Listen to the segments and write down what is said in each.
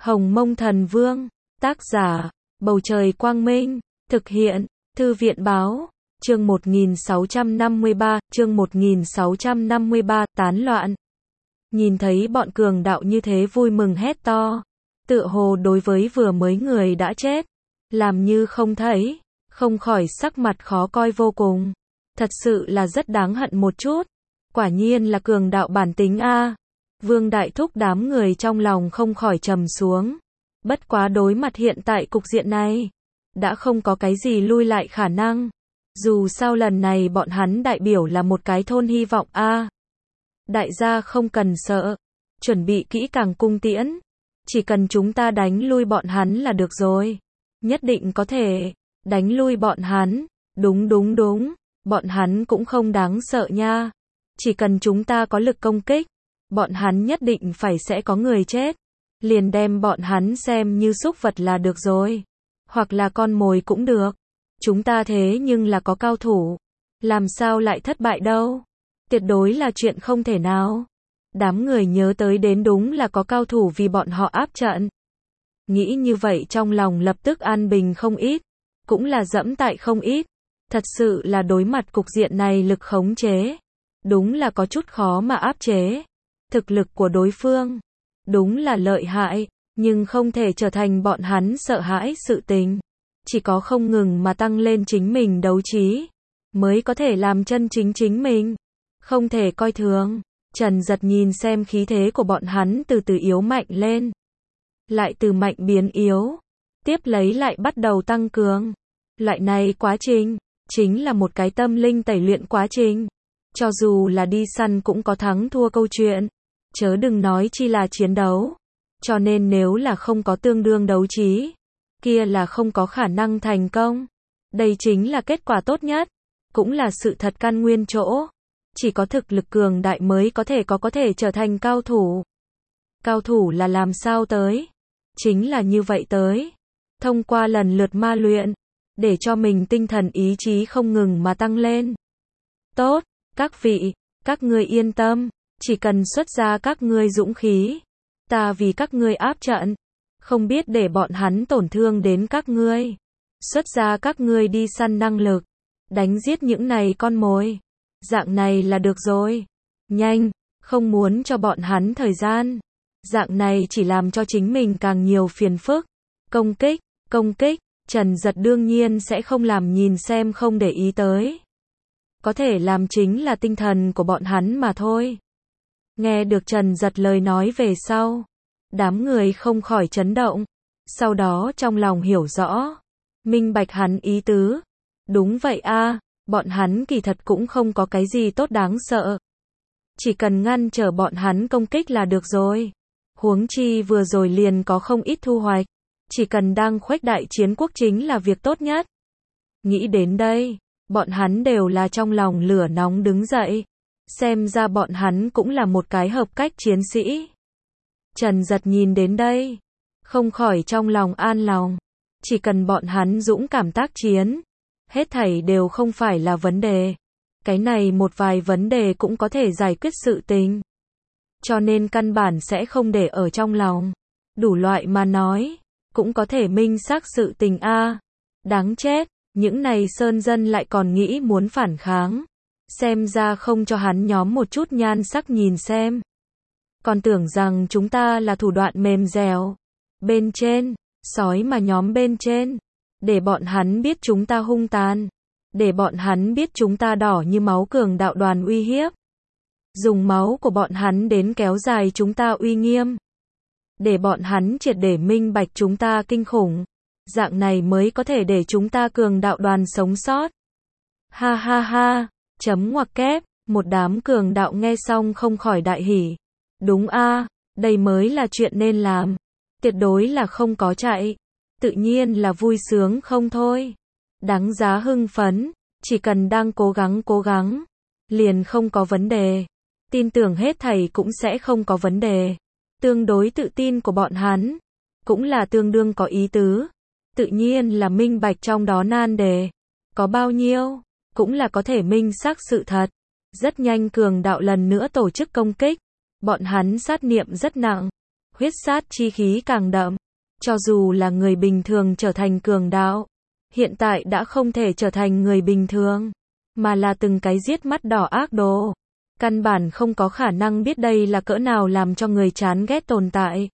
Hồng Mông Thần Vương, tác giả, Bầu Trời Quang Minh, thực hiện, Thư viện Báo, chương 1653, tán loạn. Nhìn thấy bọn cường đạo như thế vui mừng hét to, tựa hồ đối với vừa mới người đã chết, làm như không thấy, không khỏi sắc mặt khó coi vô cùng. Thật sự là rất đáng hận một chút, quả nhiên là cường đạo bản tính a. Vương Đại Thúc đám người trong lòng không khỏi trầm xuống. Bất quá đối mặt hiện tại cục diện này, đã không có cái gì lui lại khả năng. Dù sao lần này bọn hắn đại biểu là một cái thôn hy vọng a. Đại gia không cần sợ, chuẩn bị kỹ càng cung tiễn, chỉ cần chúng ta đánh lui bọn hắn là được rồi. Nhất định có thể đánh lui bọn hắn. Đúng, bọn hắn cũng không đáng sợ nha. Chỉ cần chúng ta có lực công kích, bọn hắn nhất định phải sẽ có người chết. Liền đem bọn hắn xem như súc vật là được rồi. Hoặc là con mồi cũng được. Chúng ta thế nhưng là có cao thủ. Làm sao lại thất bại đâu? Tuyệt đối là chuyện không thể nào. Đám người nhớ tới đến đúng là có cao thủ vì bọn họ áp trận. Nghĩ như vậy trong lòng lập tức an bình không ít. Cũng là dẫm tại không ít. Thật sự là đối mặt cục diện này lực khống chế. Đúng là có chút khó mà áp chế. Thực lực của đối phương đúng là lợi hại, nhưng không thể trở thành bọn hắn sợ hãi sự tình. Chỉ có không ngừng mà tăng lên chính mình đấu trí, mới có thể làm chân chính chính mình. Không thể coi thường. Trần Giật nhìn xem khí thế của bọn hắn từ từ yếu mạnh lên. Lại từ mạnh biến yếu. Tiếp lấy lại bắt đầu tăng cường. Loại này quá trình, chính là một cái tâm linh tẩy luyện quá trình. Cho dù là đi săn cũng có thắng thua câu chuyện. Chớ đừng nói chi là chiến đấu. Cho nên nếu là không có tương đương đấu trí, kia là không có khả năng thành công. Đây chính là kết quả tốt nhất. Cũng là sự thật căn nguyên chỗ. Chỉ có thực lực cường đại mới có thể trở thành cao thủ. Cao thủ là làm sao tới? Chính là như vậy tới. Thông qua lần lượt ma luyện, để cho mình tinh thần ý chí không ngừng mà tăng lên. Tốt, các vị, các ngươi yên tâm. Chỉ cần xuất ra các ngươi dũng khí, ta vì các ngươi áp trận, không biết để bọn hắn tổn thương đến các ngươi. Xuất ra các ngươi đi săn năng lực, đánh giết những này con mồi. Dạng này là được rồi. Nhanh, không muốn cho bọn hắn thời gian. Dạng này chỉ làm cho chính mình càng nhiều phiền phức. Công kích, Trần Giật đương nhiên sẽ không làm nhìn xem không để ý tới. Có thể làm chính là tinh thần của bọn hắn mà thôi. Nghe được Trần Giật lời nói về sau, đám người không khỏi chấn động. Sau đó trong lòng hiểu rõ, minh bạch hắn ý tứ. Đúng vậy a, bọn hắn kỳ thật cũng không có cái gì tốt đáng sợ. Chỉ cần ngăn trở bọn hắn công kích là được rồi. Huống chi vừa rồi liền có không ít thu hoạch. Chỉ cần đang khuếch đại chiến quốc chính là việc tốt nhất. Nghĩ đến đây, bọn hắn đều là trong lòng lửa nóng đứng dậy. Xem ra bọn hắn cũng là một cái hợp cách chiến sĩ. Trần Giật nhìn đến đây, không khỏi trong lòng an lòng. Chỉ cần bọn hắn dũng cảm tác chiến, hết thảy đều không phải là vấn đề. Cái này một vài vấn đề cũng có thể giải quyết sự tình. Cho nên căn bản sẽ không để ở trong lòng. Đủ loại mà nói, cũng có thể minh xác sự tình a. Đáng chết, những này sơn dân lại còn nghĩ muốn phản kháng. Xem ra không cho hắn nhóm một chút nhan sắc nhìn xem. Còn tưởng rằng chúng ta là thủ đoạn mềm dẻo. Bên trên, sói mà nhóm bên trên. Để bọn hắn biết chúng ta hung tàn. Để bọn hắn biết chúng ta đỏ như máu cường đạo đoàn uy hiếp. Dùng máu của bọn hắn đến kéo dài chúng ta uy nghiêm. Để bọn hắn triệt để minh bạch chúng ta kinh khủng. Dạng này mới có thể để chúng ta cường đạo đoàn sống sót. Ha ha ha. Chấm ngoặc kép, một đám cường đạo nghe xong không khỏi đại hỉ. Đúng a, đây mới là chuyện nên làm. Tuyệt đối là không có chạy. Tự nhiên là vui sướng không thôi. Đáng giá hưng phấn, chỉ cần đang cố gắng, liền không có vấn đề. Tin tưởng hết thảy cũng sẽ không có vấn đề. Tương đối tự tin của bọn hắn, cũng là tương đương có ý tứ. Tự nhiên là minh bạch trong đó nan đề. Có bao nhiêu? Cũng là có thể minh xác sự thật. Rất nhanh cường đạo lần nữa tổ chức công kích. Bọn hắn sát niệm rất nặng. huyết sát chi khí càng đậm. Cho dù là người bình thường trở thành cường đạo, hiện tại đã không thể trở thành người bình thường, mà là từng cái giết mắt đỏ ác đồ. Căn bản không có khả năng biết đây là cỡ nào làm cho người chán ghét tồn tại.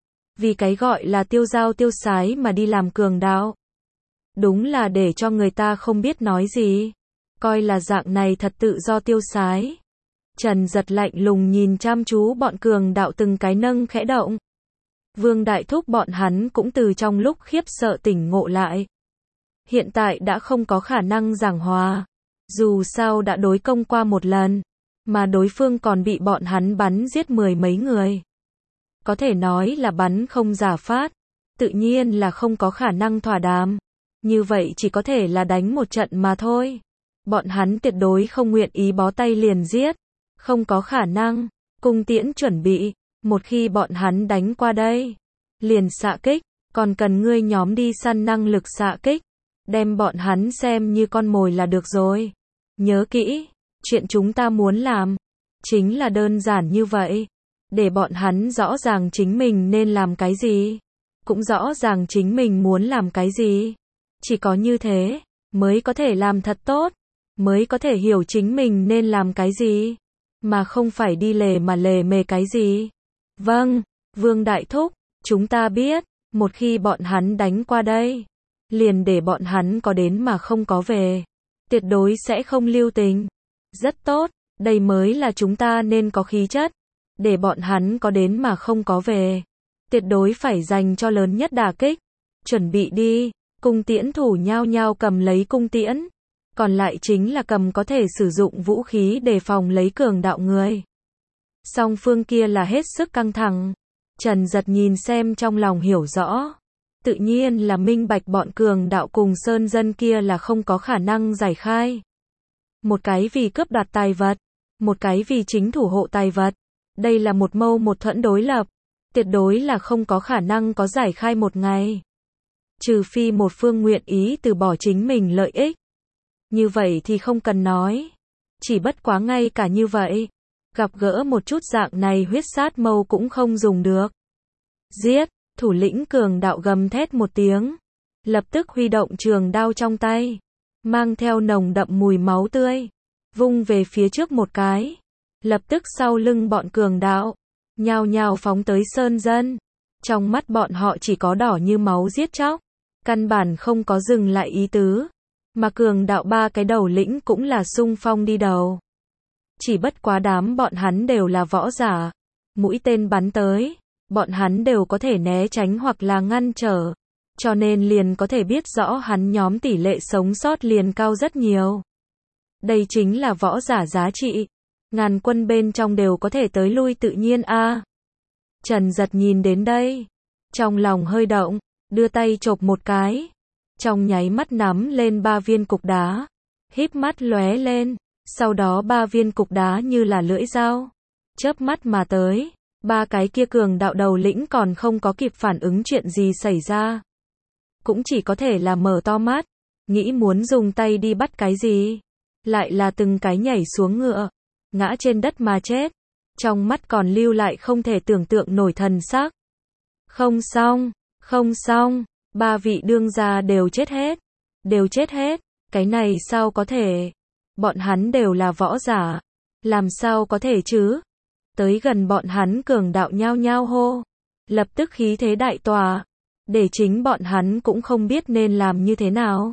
Vì cái gọi là tiêu dao tiêu sái mà đi làm cường đạo. Đúng là để cho người ta không biết nói gì. Coi là dạng này thật tự do tiêu sái. Trần Giật lạnh lùng nhìn chăm chú bọn cường đạo từng cái nâng khẽ động. Vương Đại Thúc bọn hắn cũng từ trong lúc khiếp sợ tỉnh ngộ lại. Hiện tại đã không có khả năng giảng hòa. Dù sao đã đối công qua một lần, mà đối phương còn bị bọn hắn bắn giết 10 mấy người. Có thể nói là bắn không giả phát, tự nhiên là không có khả năng thỏa đàm. Như vậy chỉ có thể là đánh một trận mà thôi. Bọn hắn tuyệt đối không nguyện ý bó tay liền giết. Không có khả năng. Cung tiễn chuẩn bị. Một khi bọn hắn đánh qua đây, liền xạ kích. Còn cần ngươi nhóm đi săn năng lực xạ kích. Đem bọn hắn xem như con mồi là được rồi. Nhớ kỹ, chuyện chúng ta muốn làm chính là đơn giản như vậy. Để bọn hắn rõ ràng chính mình nên làm cái gì, cũng rõ ràng chính mình muốn làm cái gì. Chỉ có như thế, mới có thể làm thật tốt, mới có thể hiểu chính mình nên làm cái gì, mà không phải đi lề mà lề mề cái gì. Vâng, Vương Đại Thúc, chúng ta biết, một khi bọn hắn đánh qua đây, liền để bọn hắn có đến mà không có về. Tuyệt đối sẽ không lưu tình. Rất tốt, đây mới là chúng ta nên có khí chất. Để bọn hắn có đến mà không có về. Tuyệt đối phải dành cho lớn nhất đả kích. Chuẩn bị đi. Cung tiễn thủ nhao nhao cầm lấy cung tiễn. Còn lại chính là cầm có thể sử dụng vũ khí để phòng lấy cường đạo người. Song phương kia là hết sức căng thẳng. Trần Giật nhìn xem trong lòng hiểu rõ. Tự nhiên là minh bạch bọn cường đạo cùng sơn dân kia là không có khả năng giải khai. Một cái vì cướp đoạt tài vật, một cái vì chính thủ hộ tài vật. Đây là một mâu một thuẫn đối lập. Tuyệt đối là không có khả năng có giải khai một ngày. Trừ phi một phương nguyện ý từ bỏ chính mình lợi ích. Như vậy thì không cần nói. Chỉ bất quá ngay cả như vậy, gặp gỡ một chút dạng này huyết sát mâu cũng không dùng được. Giết! Thủ lĩnh cường đạo gầm thét một tiếng. Lập tức huy động trường đao trong tay. Mang theo nồng đậm mùi máu tươi. Vung về phía trước một cái. Lập tức sau lưng bọn cường đạo. Nhao nhao phóng tới sơn dân. Trong mắt bọn họ chỉ có đỏ như máu giết chóc. Căn bản không có dừng lại ý tứ. Mà cường đạo ba cái đầu lĩnh cũng là xung phong đi đầu. Chỉ bất quá đám bọn hắn đều là võ giả. Mũi tên bắn tới. Bọn hắn đều có thể né tránh hoặc là ngăn trở. Cho nên liền có thể biết rõ hắn nhóm tỷ lệ sống sót liền cao rất nhiều. Đây chính là võ giả giá trị. Ngàn quân bên trong đều có thể tới lui tự nhiên a. Trần Giật nhìn đến đây. Trong lòng hơi động. Đưa tay chộp một cái. Trong nháy mắt nắm lên 3 viên cục đá. Híp mắt lóe lên. Sau đó 3 viên cục đá như là lưỡi dao. Chớp mắt mà tới. 3 cái kia cường đạo đầu lĩnh còn không có kịp phản ứng chuyện gì xảy ra. Cũng chỉ có thể là mở to mắt. Nghĩ muốn dùng tay đi bắt cái gì. Lại là từng cái nhảy xuống ngựa. Ngã trên đất mà chết. Trong mắt còn lưu lại không thể tưởng tượng nổi thần sắc. Không xong, không xong. 3 vị đương gia đều chết hết. Đều chết hết. Cái này sao có thể. Bọn hắn đều là võ giả. Làm sao có thể chứ. Tới gần bọn hắn cường đạo nhao nhao hô. Lập tức khí thế đại tòa. Để chính bọn hắn cũng không biết nên làm như thế nào.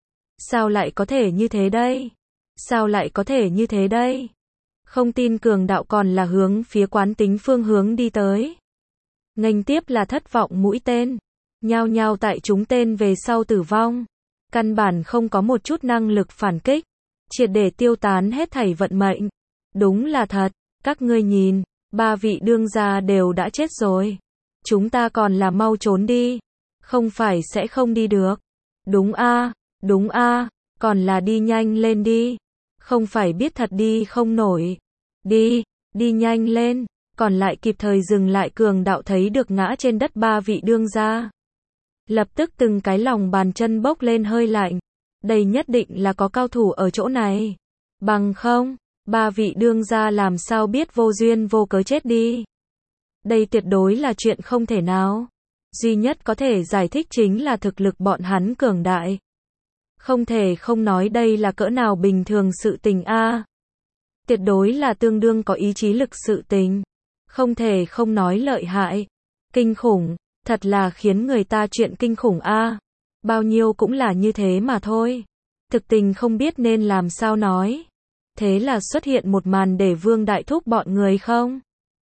Sao lại có thể như thế đây? Sao lại có thể như thế đây? Không tin cường đạo còn là hướng phía quán tính phương hướng đi tới. Nghênh tiếp là thất vọng mũi tên. Nhao nhao tại chúng tên về sau tử vong. Căn bản không có một chút năng lực phản kích. Triệt để tiêu tán hết thảy vận mệnh. Đúng là thật. Các ngươi nhìn, 3 vị đương gia đều đã chết rồi. Chúng ta còn là mau trốn đi. Không phải sẽ không đi được. Đúng a, đúng a, còn là đi nhanh lên đi. Không phải biết thật đi không nổi. Đi, đi nhanh lên. Còn lại kịp thời dừng lại cường đạo thấy được ngã trên đất 3 vị đương gia. Lập tức từng cái lòng bàn chân bốc lên hơi lạnh. Đây nhất định là có cao thủ ở chỗ này. Bằng không, 3 vị đương gia làm sao biết vô duyên vô cớ chết đi. Đây tuyệt đối là chuyện không thể nào. Duy nhất có thể giải thích chính là thực lực bọn hắn cường đại. Không thể không nói đây là cỡ nào bình thường sự tình a. Tuyệt đối là tương đương có ý chí lực sự tình. Không thể không nói lợi hại. Kinh khủng, thật là khiến người ta chuyện kinh khủng a. Bao nhiêu cũng là như thế mà thôi. Thực tình không biết nên làm sao nói. Thế là xuất hiện một màn để Vương Đại Thúc bọn người không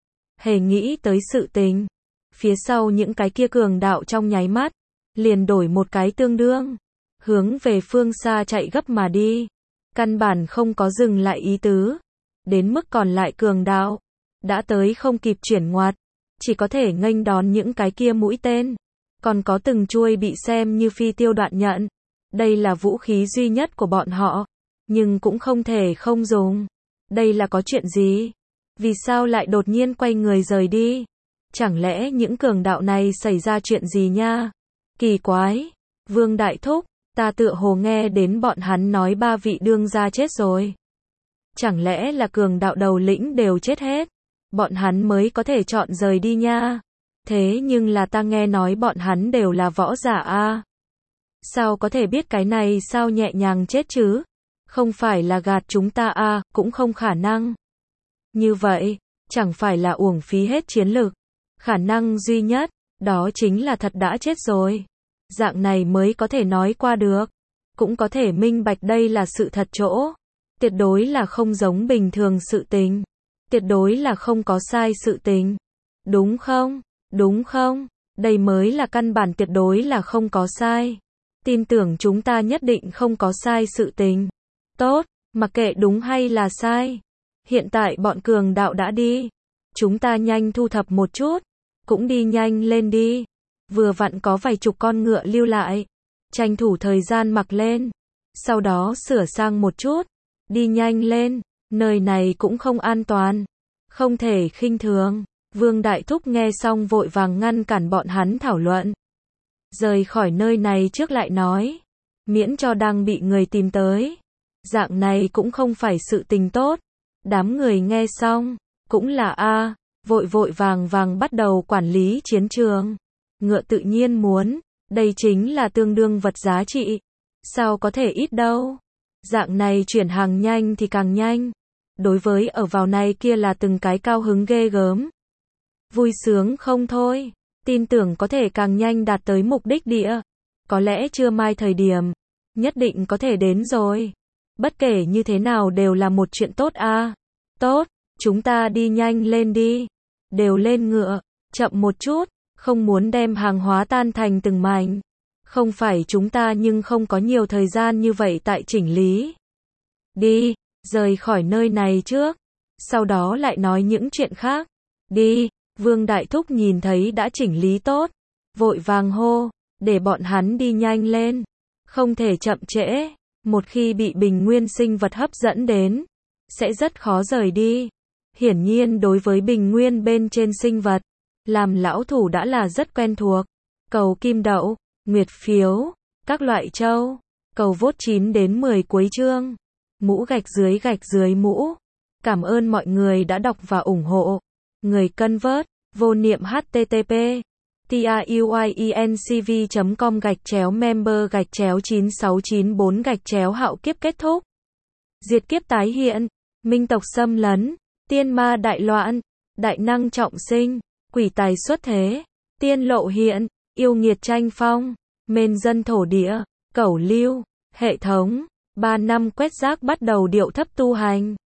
hề nghĩ tới sự tình. Phía sau những cái kia cường đạo trong nháy mắt, liền đổi một cái tương đương, hướng về phương xa chạy gấp mà đi. Căn bản không có dừng lại ý tứ. Đến mức còn lại cường đạo, đã tới không kịp chuyển ngoặt, chỉ có thể nghênh đón những cái kia mũi tên. Còn có từng chuôi bị xem như phi tiêu đoạn nhận. Đây là vũ khí duy nhất của bọn họ, nhưng cũng không thể không dùng. Đây là có chuyện gì? Vì sao lại đột nhiên quay người rời đi? Chẳng lẽ những cường đạo này xảy ra chuyện gì nha? Kỳ quái. Vương Đại Thúc, ta tựa hồ nghe đến bọn hắn nói 3 vị đương gia chết rồi. Chẳng lẽ là cường đạo đầu lĩnh đều chết hết? Bọn hắn mới có thể chọn rời đi nha. Thế nhưng là ta nghe nói bọn hắn đều là võ giả a. Sao có thể biết cái này sao nhẹ nhàng chết chứ? Không phải là gạt chúng ta a, cũng không khả năng. Như vậy, chẳng phải là uổng phí hết chiến lực. Khả năng duy nhất, đó chính là thật đã chết rồi. Dạng này mới có thể nói qua được. Cũng có thể minh bạch đây là sự thật chỗ. Tuyệt đối là không giống bình thường sự tình. Tuyệt đối là không có sai sự tình. Đúng không? Đúng không? Đây mới là căn bản tuyệt đối là không có sai. Tin tưởng chúng ta nhất định không có sai sự tình. Tốt, mặc kệ đúng hay là sai. Hiện tại bọn cường đạo đã đi. Chúng ta nhanh thu thập một chút. Cũng đi nhanh lên đi. Vừa vặn có vài chục con ngựa lưu lại. Tranh thủ thời gian mặc lên. Sau đó sửa sang một chút. Đi nhanh lên. Nơi này cũng không an toàn. Không thể khinh thường. Vương Đại Thúc nghe xong vội vàng ngăn cản bọn hắn thảo luận. Rời khỏi nơi này trước lại nói. Miễn cho đang bị người tìm tới. Dạng này cũng không phải sự tình tốt. Đám người nghe xong. Cũng là a, vội vội vàng bắt đầu quản lý chiến trường. Ngựa tự nhiên muốn. Đây chính là tương đương vật giá trị. Sao có thể ít đâu. Dạng này chuyển hàng nhanh thì càng nhanh. Đối với ở vào này kia là từng cái cao hứng ghê gớm. Vui sướng không thôi. Tin tưởng có thể càng nhanh đạt tới mục đích địa. Có lẽ trưa mai thời điểm. Nhất định có thể đến rồi. Bất kể như thế nào đều là một chuyện tốt a. Tốt, chúng ta đi nhanh lên đi. Đều lên ngựa. Chậm một chút. Không muốn đem hàng hóa tan thành từng mảnh. Không phải chúng ta nhưng không có nhiều thời gian như vậy tại chỉnh lý. Đi, rời khỏi nơi này trước. Sau đó lại nói những chuyện khác. Đi. Vương Đại Thúc nhìn thấy đã chỉnh lý tốt. Vội vàng hô. Để bọn hắn đi nhanh lên. Không thể chậm trễ. Một khi bị bình nguyên sinh vật hấp dẫn đến. Sẽ rất khó rời đi. Hiển nhiên đối với bình nguyên bên trên sinh vật. Làm lão thủ đã là rất quen thuộc. Cầu kim đậu, nguyệt phiếu, các loại châu. Cầu vote 9 đến 10 cuối chương. Mũ gạch dưới mũ. Cảm ơn mọi người đã đọc và ủng hộ. Người cân vớt, vô niệm http tiuyencv.com/member/9694 hạo kiếp kết thúc. Diệt kiếp tái hiện, minh tộc xâm lấn, tiên ma đại loạn, đại năng trọng sinh, quỷ tài xuất thế, tiên lộ hiện, yêu nghiệt tranh phong, mên dân thổ địa, cẩu lưu, hệ thống, 3 năm quét rác bắt đầu điệu thấp tu hành.